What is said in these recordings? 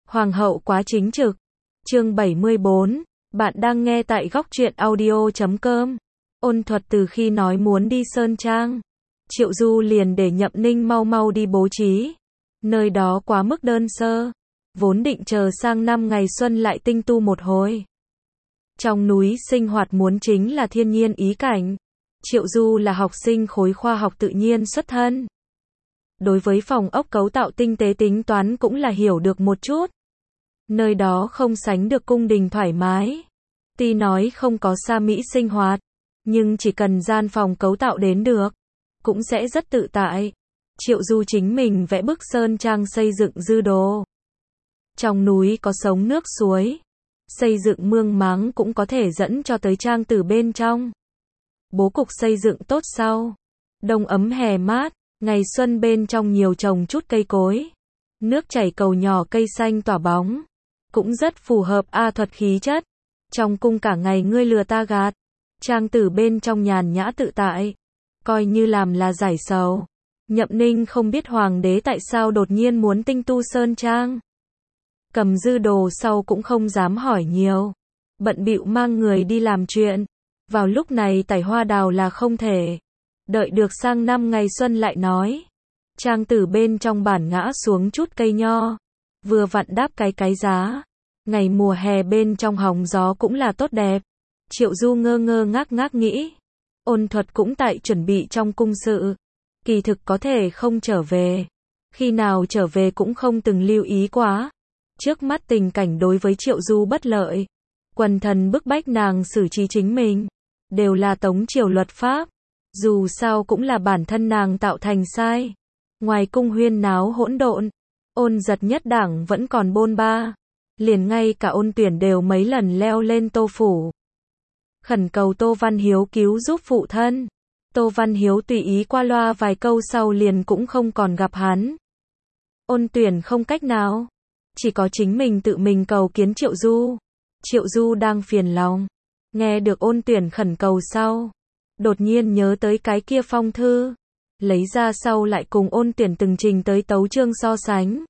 Hoàng hậu quá chính trực. Chương 74, bạn đang nghe tại góc truyện audio.com. Ôn Thuật từ khi nói muốn đi Sơn Trang, Triệu Du liền để Nhậm Ninh mau mau đi bố trí. Nơi đó quá mức đơn sơ, vốn định chờ sang năm ngày xuân lại tinh tu một hồi. Trong núi sinh hoạt muốn chính là thiên nhiên ý cảnh. Triệu Du là học sinh khối khoa học tự nhiên xuất thân. Đối với phòng ốc cấu tạo tinh tế tính toán cũng là hiểu được một chút. Nơi đó không sánh được cung đình thoải mái. Tuy nói không có xa mỹ sinh hoạt, nhưng chỉ cần gian phòng cấu tạo đến được, cũng sẽ rất tự tại. Triệu Du chính mình vẽ bức sơn trang xây dựng dư đồ. Trong núi có sông nước suối, xây dựng mương máng cũng có thể dẫn cho tới trang từ bên trong. Bố cục xây dựng tốt sau. Đông ấm hè mát, ngày xuân bên trong nhiều trồng chút cây cối. Nước chảy cầu nhỏ cây xanh tỏa bóng. Cũng rất phù hợp thuật khí chất. Trong cung cả ngày ngươi lừa ta gạt. Trang tử bên trong nhàn nhã tự tại. Coi như làm là giải sầu. Nhậm Ninh không biết hoàng đế tại sao đột nhiên muốn tinh tu sơn trang. Cầm dư đồ sau cũng không dám hỏi nhiều. Bận bịu mang người đi làm chuyện. Vào lúc này tẩy hoa đào là không thể. Đợi được sang năm ngày xuân lại nói. Trang tử bên trong bản ngã xuống chút cây nho. Vừa vặn đáp cái giá. Ngày mùa hè bên trong hóng gió cũng là tốt đẹp. Triệu Du ngơ ngơ ngác nghĩ. Ôn Thuật cũng tại chuẩn bị trong cung sự. Kỳ thực có thể không trở về. Khi nào trở về cũng không từng lưu ý quá. Trước mắt tình cảnh đối với Triệu Du bất lợi. Quần thần bức bách nàng xử trí chính mình. Đều là tống triều luật pháp. Dù sao cũng là bản thân nàng tạo thành sai. Ngoài cung huyên náo hỗn độn, Ôn Giật nhất đảng vẫn còn bôn ba. Liền ngay cả Ôn Tuyển đều mấy lần leo lên Tô phủ. Khẩn cầu Tô Văn Hiếu cứu giúp phụ thân. Tô Văn Hiếu tùy ý qua loa vài câu sau liền cũng không còn gặp hắn. Ôn Tuyển không cách nào. Chỉ có chính mình tự mình cầu kiến Triệu Du. Triệu Du đang phiền lòng. Nghe được Ôn Tuyển khẩn cầu sau. Đột nhiên nhớ tới cái kia phong thư. Lấy ra sau lại cùng Ôn Tuyển từng trình tới tấu chương so sánh.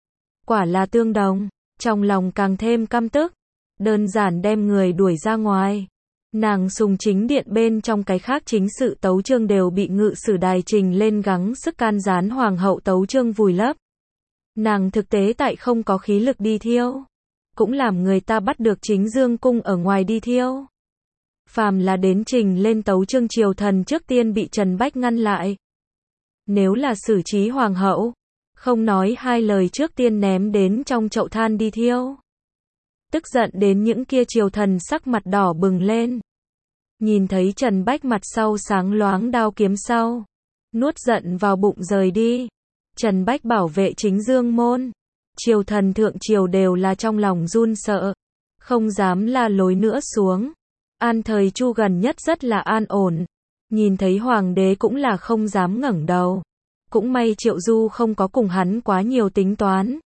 Quả là tương đồng. Trong lòng càng thêm căm tức. Đơn giản đem người đuổi ra ngoài. Nàng sùng chính điện bên trong cái khác chính sự tấu chương đều bị ngự sử đài trình lên gắng sức can gián hoàng hậu tấu chương vùi lấp. Nàng thực tế tại không có khí lực đi thiêu. Cũng làm người ta bắt được chính dương cung ở ngoài đi thiêu. Phàm là đến trình lên tấu chương triều thần trước tiên bị Trần Bách ngăn lại. Nếu là xử trí hoàng hậu, không nói hai lời trước tiên ném đến trong chậu than đi thiêu. Tức giận đến những kia triều thần sắc mặt đỏ bừng lên. Nhìn thấy Trần Bách mặt sau sáng loáng đao kiếm sau. Nuốt giận vào bụng rời đi. Trần Bách bảo vệ chính dương môn. Triều thần thượng triều đều là trong lòng run sợ. Không dám la lối nữa xuống. An thời Chu gần nhất rất là an ổn. Nhìn thấy hoàng đế cũng là không dám ngẩng đầu. Cũng may Triệu Du không có cùng hắn quá nhiều tính toán.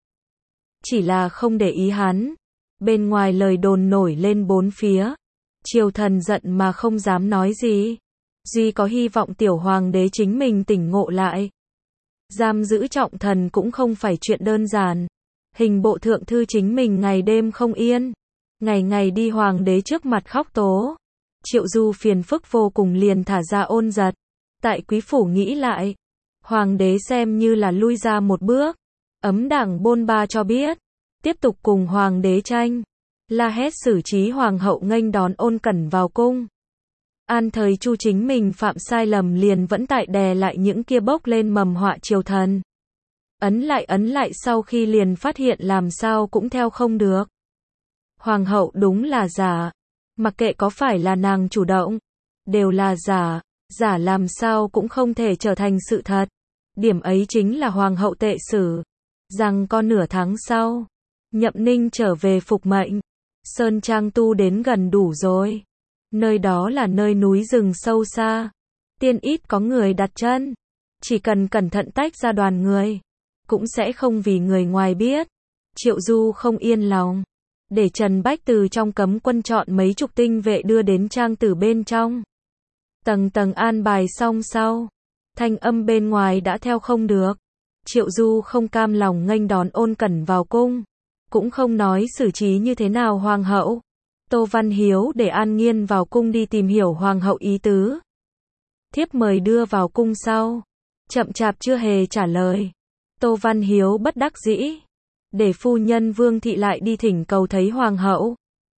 Chỉ là không để ý hắn. Bên ngoài lời đồn nổi lên bốn phía. Triều thần giận mà không dám nói gì. Duy có hy vọng tiểu hoàng đế chính mình tỉnh ngộ lại. Giam giữ trọng thần cũng không phải chuyện đơn giản. Hình bộ thượng thư chính mình ngày đêm không yên. Ngày ngày đi hoàng đế trước mặt khóc tố. Triệu Du phiền phức vô cùng liền thả ra Ôn Giật. Tại quý phủ nghĩ lại. Hoàng đế xem như là lui ra một bước. Ấm đảng bôn ba cho biết. Tiếp tục cùng hoàng đế tranh. La hét xử trí hoàng hậu nghênh đón Ôn Cẩn vào cung. An thời Chu chính mình phạm sai lầm liền vẫn tại đè lại những kia bốc lên mầm họa triều thần. Ấn lại sau khi liền phát hiện làm sao cũng theo không được. Hoàng hậu đúng là giả. Mặc kệ có phải là nàng chủ động. Đều là giả. Giả làm sao cũng không thể trở thành sự thật. Điểm ấy chính là hoàng hậu tệ xử. Rằng con nửa tháng sau. Nhậm Ninh trở về phục mệnh. Sơn Trang tu đến gần đủ rồi. Nơi đó là nơi núi rừng sâu xa. Tiên ít có người đặt chân. Chỉ cần cẩn thận tách ra đoàn người. Cũng sẽ không vì người ngoài biết. Triệu Du không yên lòng. Để Trần Bách từ trong cấm quân chọn mấy chục tinh vệ đưa đến trang tử bên trong. Tầng tầng an bài xong sau. Thanh âm bên ngoài đã theo không được. Triệu Du không cam lòng nghênh đón Ôn Cẩn vào cung. cũng không nói xử trí như thế nào hoàng hậu. Tô Văn Hiếu để An Nghiên vào cung đi tìm hiểu hoàng hậu ý tứ. Thiếp mời đưa vào cung sau. Chậm chạp chưa hề trả lời. Tô Văn Hiếu bất đắc dĩ. Để phu nhân Vương Thị lại đi thỉnh cầu thấy hoàng hậu.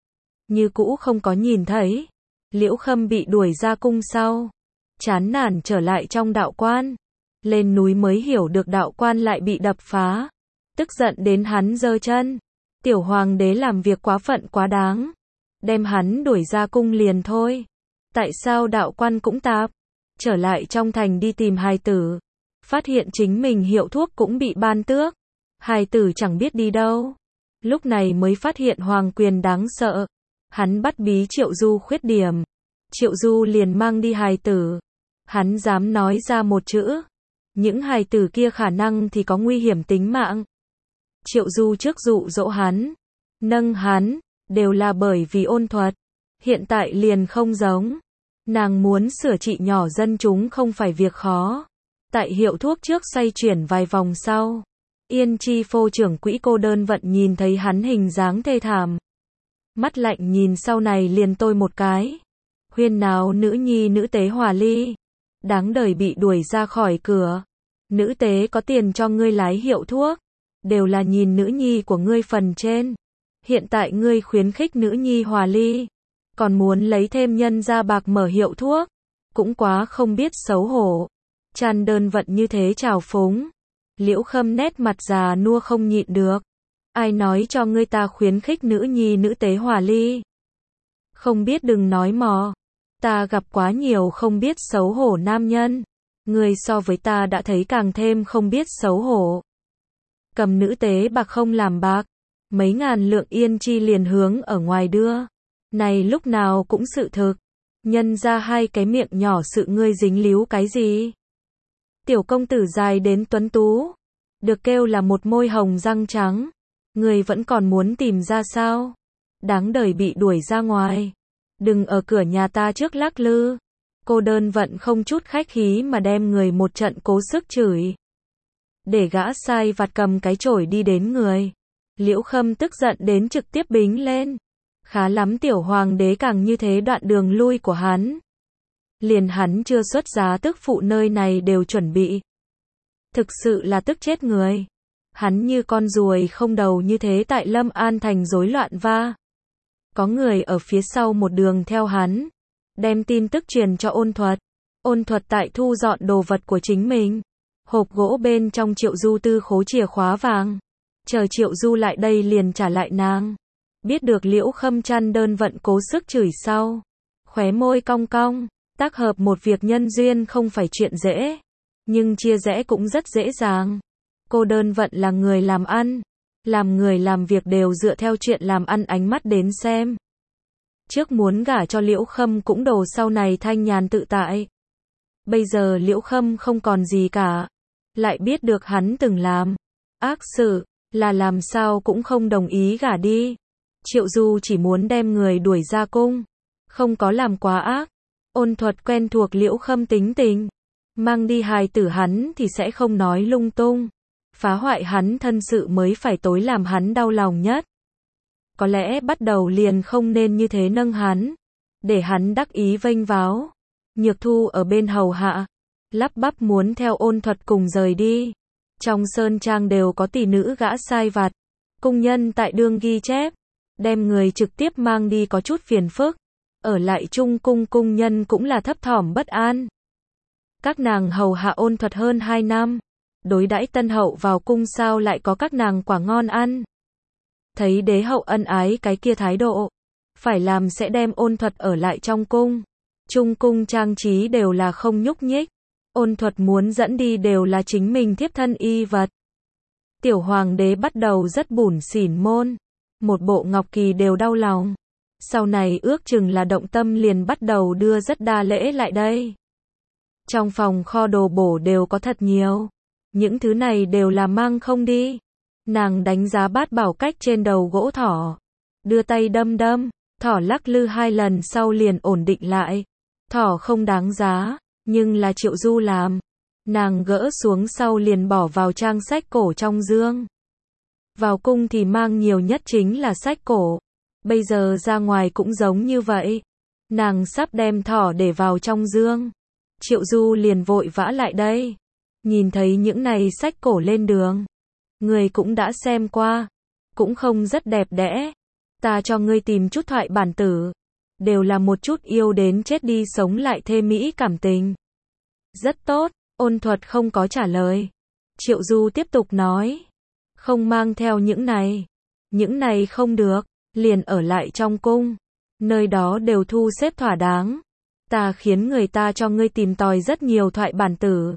Như cũ không có nhìn thấy. Liễu Khâm bị đuổi ra cung sau. Chán nản trở lại trong đạo quan. Lên núi mới hiểu được đạo quan lại bị đập phá. Tức giận đến hắn giơ chân. Tiểu hoàng đế làm việc quá phận quá đáng. Đem hắn đuổi ra cung liền thôi. Tại sao đạo quan cũng tạp? Trở lại trong thành đi tìm hài tử. Phát hiện chính mình hiệu thuốc cũng bị ban tước. Hài tử chẳng biết đi đâu. Lúc này mới phát hiện hoàng quyền đáng sợ. Hắn bắt bí Triệu Du khuyết điểm. Triệu Du liền mang đi hài tử. Hắn dám nói ra một chữ. Những hài tử kia khả năng thì có nguy hiểm tính mạng. Triệu Du trước dụ dỗ hắn. Nâng hắn. Đều là bởi vì Ôn Thuật. Hiện tại liền không giống. Nàng muốn sửa trị nhỏ dân chúng không phải việc khó. Tại hiệu thuốc trước xoay chuyển vài vòng sau. Yên Chi phô trưởng quỹ Cô Đơn Vận nhìn thấy hắn hình dáng thê thảm. Mắt lạnh nhìn sau này liền tôi một cái. Huyên náo nữ nhi nữ tế Hòa Ly. Đáng đời bị đuổi ra khỏi cửa. Nữ tế có tiền cho ngươi lái hiệu thuốc. Đều là nhìn nữ nhi của ngươi phần trên. Hiện tại ngươi khuyến khích nữ nhi Hòa Ly. Còn muốn lấy thêm nhân ra bạc mở hiệu thuốc. Cũng quá không biết xấu hổ. Tràn Đơn Vận như thế trào phúng. Liễu Khâm nét mặt già nua không nhịn được. Ai nói cho ngươi ta khuyến khích nữ nhi nữ tế Hòa Ly? Không biết đừng nói mò. Ta gặp quá nhiều không biết xấu hổ nam nhân. Ngươi so với ta đã thấy càng thêm không biết xấu hổ. Cầm nữ tế bạc không làm bạc. Mấy ngàn lượng Yên Chi liền hướng ở ngoài đưa. Này lúc nào cũng sự thực. Nhân ra hai cái miệng nhỏ sự ngươi dính líu cái gì? Tiểu công tử dài đến tuấn tú. Được kêu là một môi hồng răng trắng. Ngươi vẫn còn muốn tìm ra sao? Đáng đời bị đuổi ra ngoài. Đừng ở cửa nhà ta trước lắc lư. Cô Đơn Vận không chút khách khí mà đem người một trận cố sức chửi. Để gã sai vặt cầm cái chổi đi đến người. Liễu Khâm tức giận đến trực tiếp bính lên. Khá lắm tiểu hoàng đế càng như thế đoạn đường lui của hắn. Liền hắn chưa xuất giá tức phụ nơi này đều chuẩn bị. Thực sự là tức chết người. Hắn như con ruồi không đầu như thế tại Lâm An thành rối loạn va. Có người ở phía sau một đường theo hắn. Đem tin tức truyền cho Ôn Thuật. Ôn Thuật tại thu dọn đồ vật của chính mình. Hộp gỗ bên trong Triệu Du tư khố chìa khóa vàng. Chờ Triệu Du lại đây liền trả lại nàng. Biết được Liễu Khâm Trăn Đơn Vận cố sức chửi sau. Khóe môi cong cong. Tác hợp một việc nhân duyên không phải chuyện dễ. Nhưng chia rẽ cũng rất dễ dàng. Cô Đơn Vận là người làm ăn. Làm người làm việc đều dựa theo chuyện làm ăn ánh mắt đến xem. Trước muốn gả cho Liễu Khâm cũng đồ sau này thanh nhàn tự tại. Bây giờ Liễu Khâm không còn gì cả. Lại biết được hắn từng làm ác sự, là làm sao cũng không đồng ý gả đi. Triệu Du chỉ muốn đem người đuổi ra cung. Không có làm quá ác. Ôn Thuật quen thuộc Liễu Khâm tính tình. Mang đi hài tử hắn thì sẽ không nói lung tung. Phá hoại hắn thân sự mới phải tối làm hắn đau lòng nhất. Có lẽ bắt đầu liền không nên như thế nâng hắn. Để hắn đắc ý vênh váo. Nhược Thu ở bên hầu hạ. Lắp bắp muốn theo Ôn Thuật cùng rời đi. Trong sơn trang đều có tỷ nữ gã sai vặt. Cung nhân tại đương ghi chép. Đem người trực tiếp mang đi có chút phiền phức. Ở lại chung cung cung nhân cũng là thấp thỏm bất an. Các nàng hầu hạ Ôn Thuật hơn 2 năm. Đối đãi tân hậu vào cung sao lại có các nàng quả ngon ăn. Thấy đế hậu ân ái cái kia thái độ. Phải làm sẽ đem Ôn Thuật ở lại trong cung. Trung cung trang trí đều là không nhúc nhích. Ôn Thuật muốn dẫn đi đều là chính mình thiếp thân y vật. Tiểu hoàng đế bắt đầu rất bủn xỉn môn. Một bộ ngọc kỳ đều đau lòng. Sau này ước chừng là động tâm liền bắt đầu đưa rất đa lễ lại đây. Trong phòng kho đồ bổ đều có thật nhiều. Những thứ này đều là mang không đi. Nàng đánh giá bát bảo cách trên đầu gỗ thỏ. Đưa tay đâm đâm. Thỏ lắc lư 2 lần sau liền ổn định lại. Thỏ không đáng giá. Nhưng là Triệu Du làm. Nàng gỡ xuống sau liền bỏ vào trang sách cổ trong dương. Vào cung thì mang nhiều nhất chính là sách cổ. Bây giờ ra ngoài cũng giống như vậy. Nàng sắp đem thỏ để vào trong dương. Triệu Du liền vội vã lại đây. Nhìn thấy những này sách cổ lên đường. Người cũng đã xem qua. Cũng không rất đẹp đẽ. Ta cho ngươi tìm chút thoại bản tử. Đều là một chút yêu đến chết đi sống lại thê mỹ cảm tình. Rất tốt, Ôn Thuật không có trả lời. Triệu Du tiếp tục nói. Không mang theo những này. Những này không được, liền ở lại trong cung. Nơi đó đều thu xếp thỏa đáng. Ta khiến người ta cho ngươi tìm tòi rất nhiều thoại bản tử.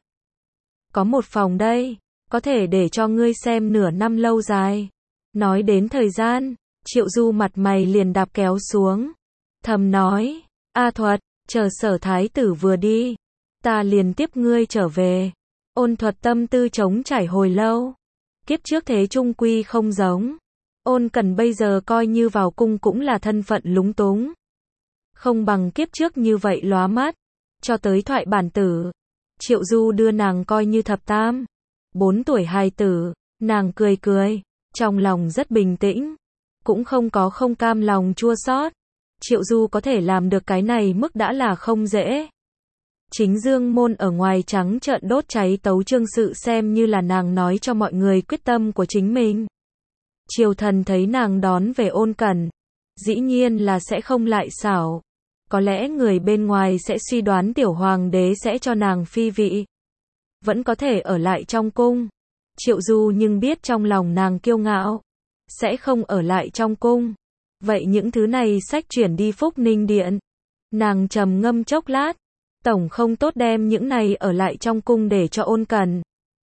Có một phòng đây, có thể để cho ngươi xem nửa năm lâu dài. Nói đến thời gian, Triệu Du mặt mày liền đạp kéo xuống. Thầm nói, A Thuật, chờ Sở thái tử vừa đi, ta liền tiếp ngươi trở về. Ôn Thuật tâm tư trống trải hồi lâu. Kiếp trước thế chung quy không giống. Ôn Cẩn bây giờ coi như vào cung cũng là thân phận lúng túng. Không bằng kiếp trước như vậy lóa mắt. Cho tới thoại bản tử. Triệu Du đưa nàng coi như thập tam. 4 tuổi hài tử, nàng cười cười. Trong lòng rất bình tĩnh. Cũng không có không cam lòng chua xót. Triệu Du có thể làm được cái này mức đã là không dễ. Chính Dương môn ở ngoài trắng trợn đốt cháy tấu chương sự xem như là nàng nói cho mọi người quyết tâm của chính mình. Triều thần thấy nàng đón về Ôn Cẩn, dĩ nhiên là sẽ không lại xảo. Có lẽ người bên ngoài sẽ suy đoán tiểu hoàng đế sẽ cho nàng phi vị. Vẫn có thể ở lại trong cung. Triệu Du nhưng biết trong lòng nàng kiêu ngạo, sẽ không ở lại trong cung. Vậy những thứ này sách chuyển đi Phúc Ninh Điện. Nàng trầm ngâm chốc lát. Tổng không tốt đem những này ở lại trong cung để cho Ôn Cẩn.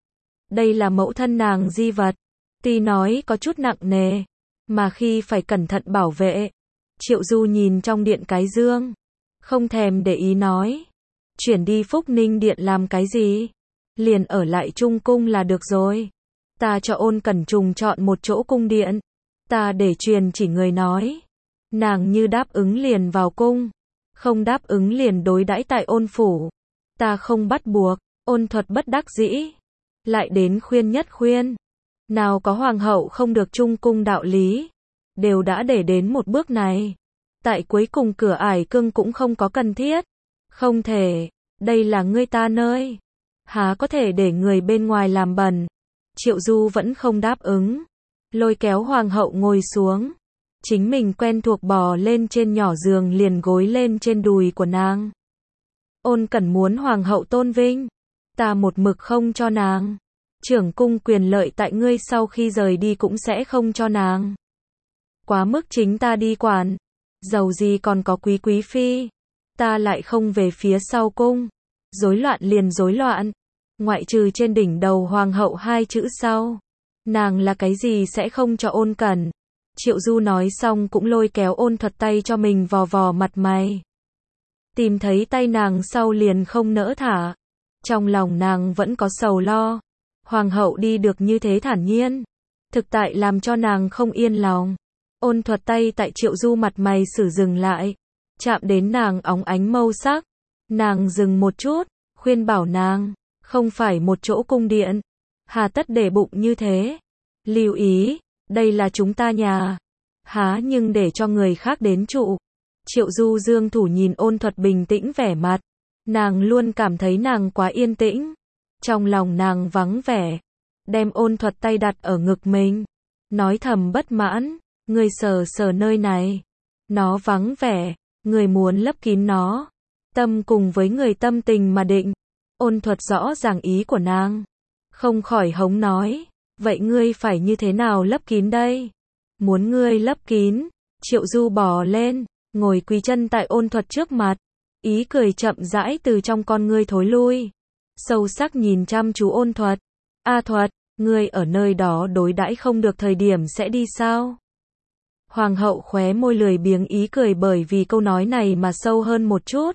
Đây là mẫu thân nàng di vật. Tuy nói có chút nặng nề, mà khi phải cẩn thận bảo vệ. Triệu Du nhìn trong điện cái dương, không thèm để ý nói. Chuyển đi Phúc Ninh Điện làm cái gì? Liền ở lại Trung Cung là được rồi. Ta cho Ôn Cẩn trùng chọn một chỗ cung điện. Ta để truyền chỉ người nói. Nàng như đáp ứng liền vào cung. Không đáp ứng liền đối đãi tại Ôn phủ. Ta không bắt buộc. Ôn Thuật bất đắc dĩ. Lại đến khuyên nhất khuyên. Nào có hoàng hậu không được trung cung đạo lý. Đều đã để đến một bước này. Tại cuối cùng cửa ải cưng cũng không có cần thiết. Không thể. Đây là ngươi ta nơi. Há có thể để người bên ngoài làm bẩn. Triệu Du vẫn không đáp ứng. Lôi kéo hoàng hậu ngồi xuống. Chính mình quen thuộc bò lên trên nhỏ giường liền gối lên trên đùi của nàng. Ôn Cẩn muốn hoàng hậu tôn vinh. Ta một mực không cho nàng. Trưởng cung quyền lợi tại ngươi sau khi rời đi cũng sẽ không cho nàng. Quá mức chính ta đi quản. Dầu gì còn có quý phi. Ta lại không về phía sau cung. Rối loạn liền rối loạn. Ngoại trừ trên đỉnh đầu hoàng hậu 2 chữ sau. Nàng là cái gì sẽ không cho Ôn Cẩn. Triệu Du nói xong cũng lôi kéo Ôn Thuật tay cho mình vò vò mặt mày. Tìm thấy tay nàng sau liền không nỡ thả. Trong lòng nàng vẫn có sầu lo. Hoàng hậu đi được như thế thản nhiên. Thực tại làm cho nàng không yên lòng. Ôn Thuật tay tại Triệu Du mặt mày sử dừng lại. Chạm đến nàng óng ánh mâu sắc. Nàng dừng một chút. Khuyên bảo nàng. Không phải một chỗ cung điện. Hà tất để bụng như thế. Lưu ý. Đây là chúng ta nhà. Há nhưng để cho người khác đến trụ. Triệu Du dương thủ nhìn Ôn Thuật bình tĩnh vẻ mặt. Nàng luôn cảm thấy nàng quá yên tĩnh. Trong lòng nàng vắng vẻ. Đem Ôn Thuật tay đặt ở ngực mình. Nói thầm bất mãn. Người sờ sờ nơi này. Nó vắng vẻ. Người muốn lấp kín nó. Tâm cùng với người tâm tình mà định. Ôn Thuật rõ ràng ý của nàng. Không khỏi hống nói. Vậy ngươi phải như thế nào lấp kín đây? Muốn ngươi lấp kín. Triệu Du bò lên. Ngồi quỳ chân tại Ôn Thuật trước mặt. Ý cười chậm rãi từ trong con ngươi thối lui. Sâu sắc nhìn chăm chú Ôn Thuật. A Thuật, ngươi ở nơi đó đối đãi không được thời điểm sẽ đi sao? Hoàng hậu khóe môi lười biếng ý cười bởi vì câu nói này mà sâu hơn một chút.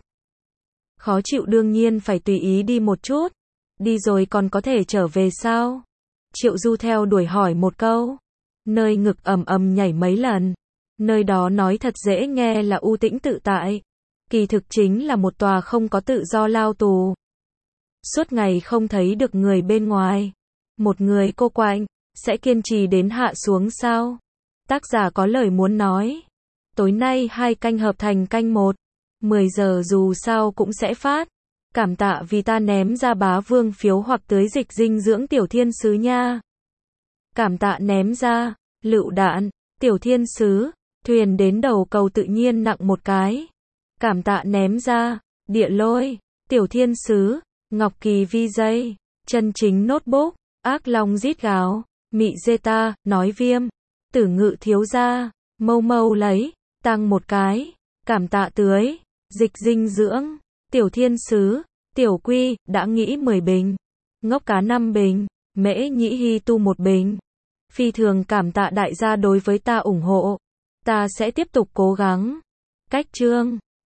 Khó chịu đương nhiên phải tùy ý đi một chút. Đi rồi còn có thể trở về sao? Triệu Du theo đuổi hỏi một câu. Nơi ngực ầm ầm nhảy mấy lần. Nơi đó nói thật dễ nghe là u tĩnh tự tại. Kỳ thực chính là một tòa không có tự do lao tù. Suốt ngày không thấy được người bên ngoài. Một người cô quạnh. sẽ kiên trì đến hạ xuống sao? Tác giả có lời muốn nói. Tối nay 2 canh hợp thành canh 1. 10 giờ dù sao cũng sẽ phát. Cảm tạ vì ta ném ra bá vương phiếu hoặc tưới dịch dinh dưỡng tiểu thiên sứ nha. Cảm tạ ném ra, lựu đạn, tiểu thiên sứ, thuyền đến đầu cầu tự nhiên nặng một cái. Cảm tạ ném ra, địa lôi, tiểu thiên sứ, ngọc kỳ vi dây, chân chính notebook, ác long rít gào, mị zeta, nói viêm, tử ngự thiếu gia, mâu mâu lấy, tăng một cái, cảm tạ tưới, dịch dinh dưỡng, tiểu thiên sứ, tiểu quy, đã nghĩ 10 bình, ngốc cá 5 bình, mễ nhĩ hy tu 1 bình. Phi thường cảm tạ đại gia đối với ta ủng hộ. Ta sẽ tiếp tục cố gắng. Cách chương